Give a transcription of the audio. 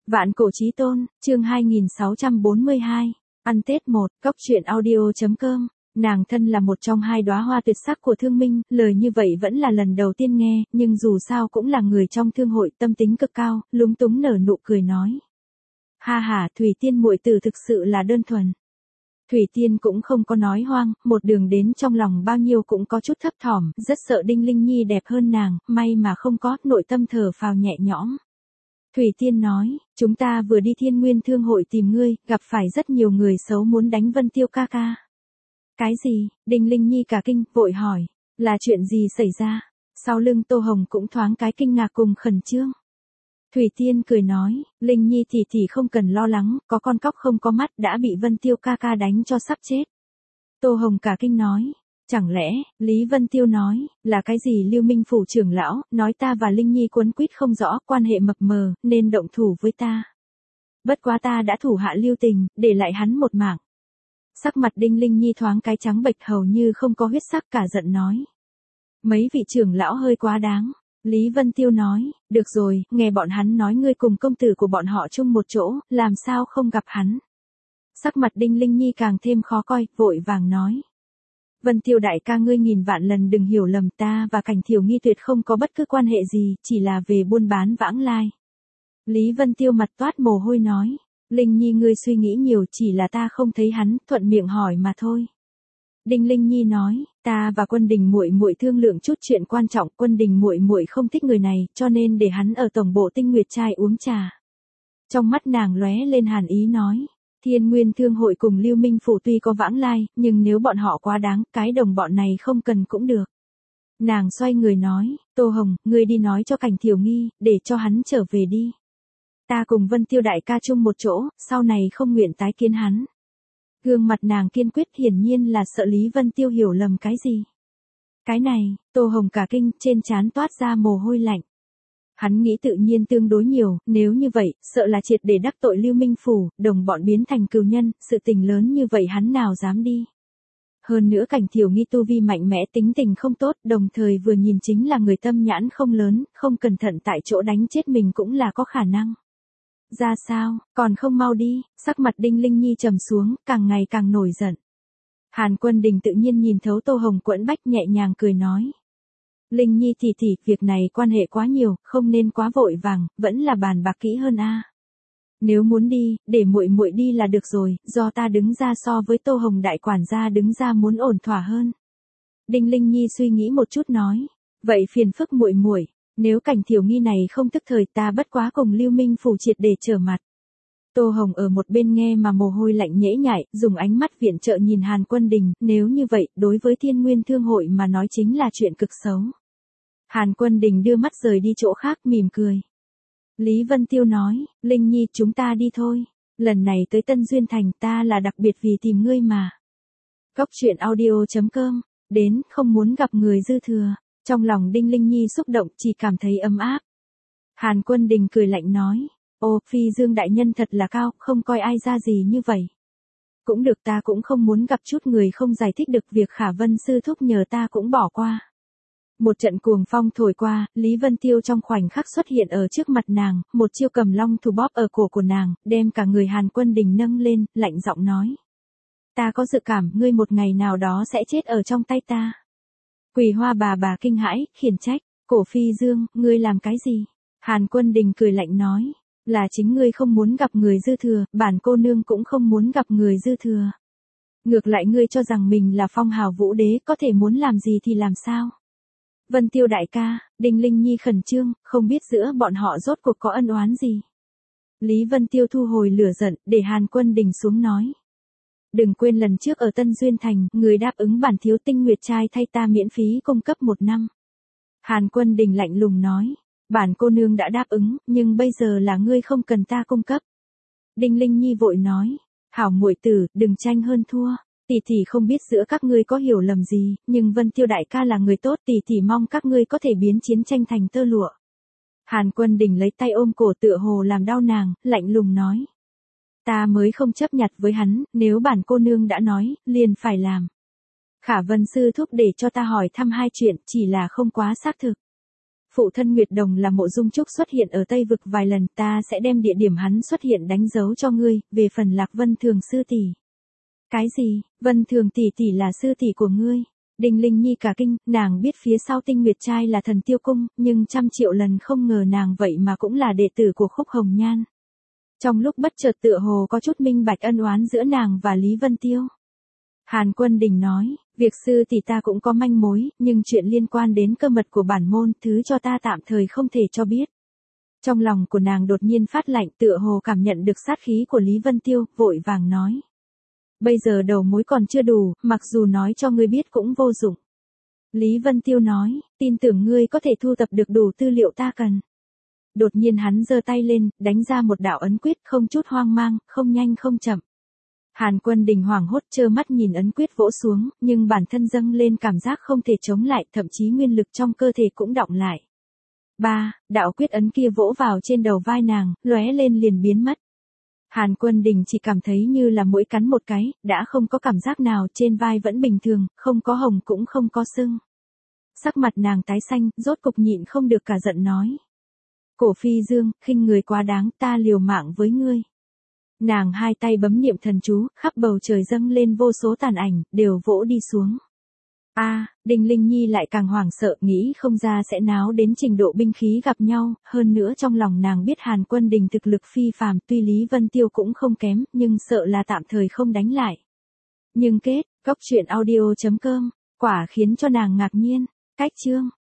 Vạn cổ chí tôn, chương 2642, ăn Tết 1, Cóc truyện audio.com. Nàng thân là một trong hai đóa hoa tuyệt sắc của Thương Minh, lời như vậy vẫn là lần đầu tiên nghe, nhưng dù sao cũng là người trong thương hội, tâm tính cực cao, lúng túng nở nụ cười nói. Ha ha, Thủy Tiên muội tử thực sự là đơn thuần. Thủy Tiên cũng không có nói hoang, một đường đến trong lòng bao nhiêu cũng có chút thấp thỏm, rất sợ Đinh Linh Nhi đẹp hơn nàng, may mà không có, nội tâm thở phào nhẹ nhõm. Thủy Tiên nói, chúng ta vừa đi Thiên Nguyên Thương hội tìm ngươi, gặp phải rất nhiều người xấu muốn đánh Vân Tiêu ca ca. Cái gì? Đinh Linh Nhi cả kinh, vội hỏi, là chuyện gì xảy ra? Sau lưng Tô Hồng cũng thoáng cái kinh ngạc cùng khẩn trương. Thủy Tiên cười nói, Linh Nhi tỷ không cần lo lắng, có con cóc không có mắt đã bị Vân Tiêu ca ca đánh cho sắp chết. Tô Hồng cả kinh nói, chẳng lẽ, Lý Vân Tiêu nói, là cái gì Lưu Minh phủ trưởng lão, nói ta và Linh Nhi quấn quýt không rõ, quan hệ mập mờ, nên động thủ với ta. Bất quá ta đã thủ hạ lưu tình, để lại hắn một mạng. Sắc mặt Đinh Linh Nhi thoáng cái trắng bệch hầu như không có huyết sắc, cả giận nói. Mấy vị trưởng lão hơi quá đáng. Lý Vân Tiêu nói, được rồi, nghe bọn hắn nói ngươi cùng công tử của bọn họ chung một chỗ, làm sao không gặp hắn. Sắc mặt Đinh Linh Nhi càng thêm khó coi, vội vàng nói. Vân Tiêu đại ca ngươi nghìn vạn lần đừng hiểu lầm, ta và Cảnh Thiểu Nghi tuyệt không có bất cứ quan hệ gì, chỉ là về buôn bán vãng lai. Lý Vân Tiêu mặt toát mồ hôi nói, Linh Nhi ngươi suy nghĩ nhiều, chỉ là ta không thấy hắn, thuận miệng hỏi mà thôi. Đinh Linh Nhi nói, ta và Quân Đình muội muội thương lượng chút chuyện quan trọng, Quân Đình muội muội không thích người này, cho nên để hắn ở tổng bộ Tinh Nguyệt trai uống trà. Trong mắt nàng lóe lên hàn ý nói, Thiên Nguyên Thương hội cùng Lưu Minh phủ tuy có vãng lai, nhưng nếu bọn họ quá đáng, cái đồng bọn này không cần cũng được. Nàng xoay người nói, Tô Hồng, ngươi đi nói cho Cảnh Thiểu Nghi, để cho hắn trở về đi. Ta cùng Vân Tiêu đại ca chung một chỗ, sau này không nguyện tái kiến hắn. Gương mặt nàng kiên quyết, hiển nhiên là sợ Lý Vân Tiêu hiểu lầm cái gì. Cái này, Tô Hồng cả kinh, trên trán toát ra mồ hôi lạnh. Hắn nghĩ tự nhiên tương đối nhiều, nếu như vậy, sợ là triệt để đắc tội Lưu Minh phủ, đồng bọn biến thành cừu nhân, sự tình lớn như vậy hắn nào dám đi. Hơn nữa Cảnh Thiểu Nghi tu vi mạnh mẽ, tính tình không tốt, đồng thời vừa nhìn chính là người tâm nhãn không lớn, không cẩn thận tại chỗ đánh chết mình cũng là có khả năng. Ra sao, còn không mau đi, sắc mặt Đinh Linh Nhi trầm xuống, càng ngày càng nổi giận. Hàn Quân Đình tự nhiên nhìn thấu Tô Hồng quẫn bách, nhẹ nhàng cười nói. Linh Nhi tỷ, việc này quan hệ quá nhiều, không nên quá vội vàng, vẫn là bàn bạc kỹ hơn a. Nếu muốn đi, để muội muội đi là được rồi, do ta đứng ra so với Tô Hồng đại quản gia đứng ra muốn ổn thỏa hơn. Đinh Linh Nhi suy nghĩ một chút nói, vậy phiền phức muội muội. Nếu Cảnh Thiểu Nghi này không tức thời, ta bất quá cùng Lưu Minh phủ triệt để trở mặt. Tô Hồng ở một bên nghe mà mồ hôi lạnh nhễ nhại, dùng ánh mắt viện trợ nhìn Hàn Quân Đình, nếu như vậy, đối với Thiên Nguyên Thương hội mà nói chính là chuyện cực xấu. Hàn Quân Đình đưa mắt rời đi chỗ khác, mỉm cười. Lý Vân Tiêu nói, Linh Nhi chúng ta đi thôi, lần này tới Tân Duyên Thành ta là đặc biệt vì tìm ngươi mà. Cóc truyện audio.com, đến không muốn gặp người dư thừa. Trong lòng Đinh Linh Nhi xúc động, chỉ cảm thấy ấm áp. Hàn Quân Đình cười lạnh nói, ô, Phi Dương đại nhân thật là cao, không coi ai ra gì như vậy. Cũng được, ta cũng không muốn gặp chút người không giải thích được việc Khả Vân sư thúc nhờ ta cũng bỏ qua. Một trận cuồng phong thổi qua, Lý Vân Tiêu trong khoảnh khắc xuất hiện ở trước mặt nàng, một chiêu cầm long thủ bóp ở cổ của nàng, đem cả người Hàn Quân Đình nâng lên, lạnh giọng nói. Ta có dự cảm, ngươi một ngày nào đó sẽ chết ở trong tay ta. Quỳ Hoa bà kinh hãi, khiển trách, Cổ Phi Dương, ngươi làm cái gì? Hàn Quân Đình cười lạnh nói, là chính ngươi không muốn gặp người dư thừa, bản cô nương cũng không muốn gặp người dư thừa. Ngược lại ngươi cho rằng mình là phong hào vũ đế, có thể muốn làm gì thì làm sao? Vân Tiêu đại ca, Đinh Linh Nhi khẩn trương, không biết giữa bọn họ rốt cuộc có ân oán gì. Lý Vân Tiêu thu hồi lửa giận, để Hàn Quân Đình xuống nói. Đừng quên lần trước ở Tân Duyên Thành, người đáp ứng bản thiếu Tinh Nguyệt trai thay ta miễn phí cung cấp 1 năm. Hàn Quân Đình lạnh lùng nói, bản cô nương đã đáp ứng, nhưng bây giờ là ngươi không cần ta cung cấp. Đinh Linh Nhi vội nói, hảo muội tử, đừng tranh hơn thua, tỷ không biết giữa các ngươi có hiểu lầm gì, nhưng Vân Tiêu đại ca là người tốt, tỷ mong các ngươi có thể biến chiến tranh thành tơ lụa. Hàn Quân Đình lấy tay ôm cổ tựa hồ làm đau nàng, lạnh lùng nói. Ta mới không chấp nhặt với hắn, nếu bản cô nương đã nói, liền phải làm. Khả Vân sư thúc để cho ta hỏi thăm 2 chuyện, chỉ là không quá xác thực. Phụ thân Nguyệt Đồng là Mộ Dung Trúc xuất hiện ở Tây Vực vài lần, ta sẽ đem địa điểm hắn xuất hiện đánh dấu cho ngươi, về phần Lạc Vân Thường sư tỷ. Cái gì, Vân Thường tỷ tỷ là sư tỷ của ngươi? Đinh Linh Nhi cả kinh, nàng biết phía sau Tinh Nguyệt trai là Thần Tiêu Cung, nhưng trăm triệu lần không ngờ nàng vậy mà cũng là đệ tử của Khúc Hồng Nhan. Trong lúc bất chợt tựa hồ có chút minh bạch ân oán giữa nàng và Lý Vân Tiêu. Hàn Quân Đình nói, việc sư tỷ ta cũng có manh mối, nhưng chuyện liên quan đến cơ mật của bản môn, thứ cho ta tạm thời không thể cho biết. Trong lòng của nàng đột nhiên phát lạnh, tựa hồ cảm nhận được sát khí của Lý Vân Tiêu, vội vàng nói. Bây giờ đầu mối còn chưa đủ, mặc dù nói cho ngươi biết cũng vô dụng. Lý Vân Tiêu nói, tin tưởng ngươi có thể thu thập được đủ tư liệu ta cần. Đột nhiên hắn giơ tay lên, đánh ra một đạo ấn quyết không chút hoang mang, không nhanh không chậm. Hàn Quân Đình hoảng hốt trơ mắt nhìn ấn quyết vỗ xuống, nhưng bản thân dâng lên cảm giác không thể chống lại, thậm chí nguyên lực trong cơ thể cũng đọng lại. Đạo quyết ấn kia vỗ vào trên đầu vai nàng, lóe lên liền biến mất. Hàn Quân Đình chỉ cảm thấy như là mũi cắn một cái, đã không có cảm giác nào, trên vai vẫn bình thường, không có hồng cũng không có sưng. Sắc mặt nàng tái xanh, rốt cục nhịn không được cả giận nói. Cổ Phi Dương, khinh người quá đáng, ta liều mạng với ngươi. Nàng hai tay bấm niệm thần chú, khắp bầu trời dâng lên vô số tàn ảnh, đều vỗ đi xuống. Đinh Linh Nhi lại càng hoảng sợ, nghĩ không ra sẽ náo đến trình độ binh khí gặp nhau, hơn nữa trong lòng nàng biết Hàn Quân Đình thực lực phi phàm, tuy Lý Vân Tiêu cũng không kém, nhưng sợ là tạm thời không đánh lại. Nhưng kết, góc truyện audio.com, quả khiến cho nàng ngạc nhiên, cách chương.